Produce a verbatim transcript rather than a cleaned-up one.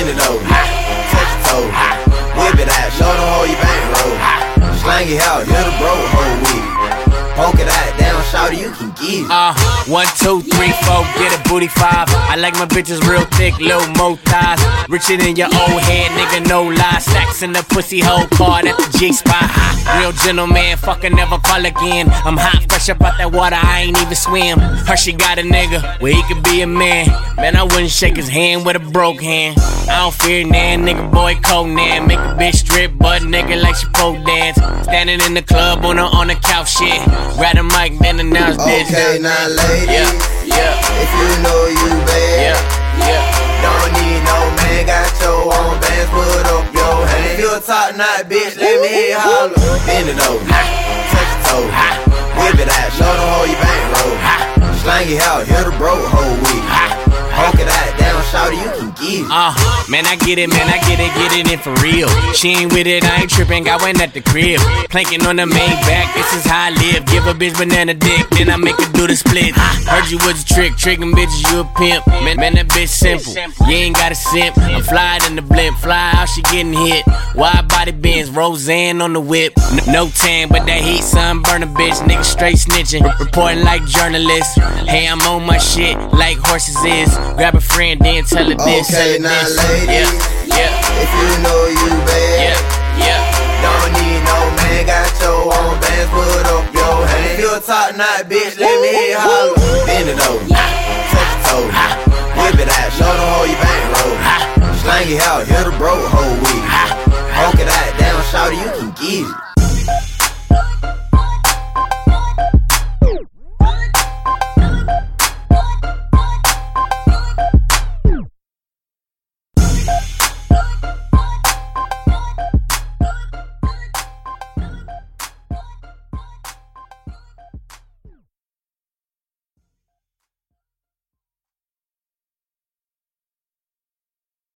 bend it over, touch your toes, whip it out, show them how you bankroll. Slang it out, hit a bro whole week. Poke it out, down, shout you can get it. Uh, one, two, three, four, get a booty five. I like my bitches real thick, little mo thighs. Richer than your old head, nigga, no lies. Stacks in the pussy hole card at the G-spot. Real gentleman, fucker, never call again. I'm hot, fresh up out that water, I ain't even swim. Her, she got a nigga where he could be a man. Man, I wouldn't shake his hand with a broke hand. I don't fear nan, nigga, boy, Conan. Make a bitch strip, butt nigga like she pole dance. Standing in the club on the, on the couch, shit. Grab the mic, then announce this. Okay, now ladies, yeah, yeah. If you know you bad, yeah, yeah. Don't need no man, got your own bands, put up your hand. If you a top knot bitch, let me hear you holler. Bend it over, touch your toes, whip it out, show them how you bankroll. Slang it out, hit a bro whole week. Poke it out, down, shout you can get it. Uh, man, I get it, man, I get it, get it in for real. She ain't with it, I ain't tripping, got one at the crib. Planking on the main back, this is how I live. Give a bitch banana dick, then I make her do the split. Heard you was a trick, tricking bitches, you a pimp. Man, man, that bitch simple, you ain't got a simp. I'm flying in the blimp, fly out, she getting hit. Wide body bends, Roseanne on the whip. N- no tan, but that heat sunburn a bitch. Nigga straight snitching, reporting like journalists. Hey, I'm on my shit like horses is. Grab a friend, then tell her this. Okay, now this. ladies, yeah, yeah. If you know you bad, yeah, yeah. Don't need no man, got your own bands, put up your hand. If you a top knot bitch, let me hear you holler. Bend it over, touch your toes, whip it out, show them how you bankroll. Slang it out, hit a bro whole week. Poke it out, down, shout you can get it.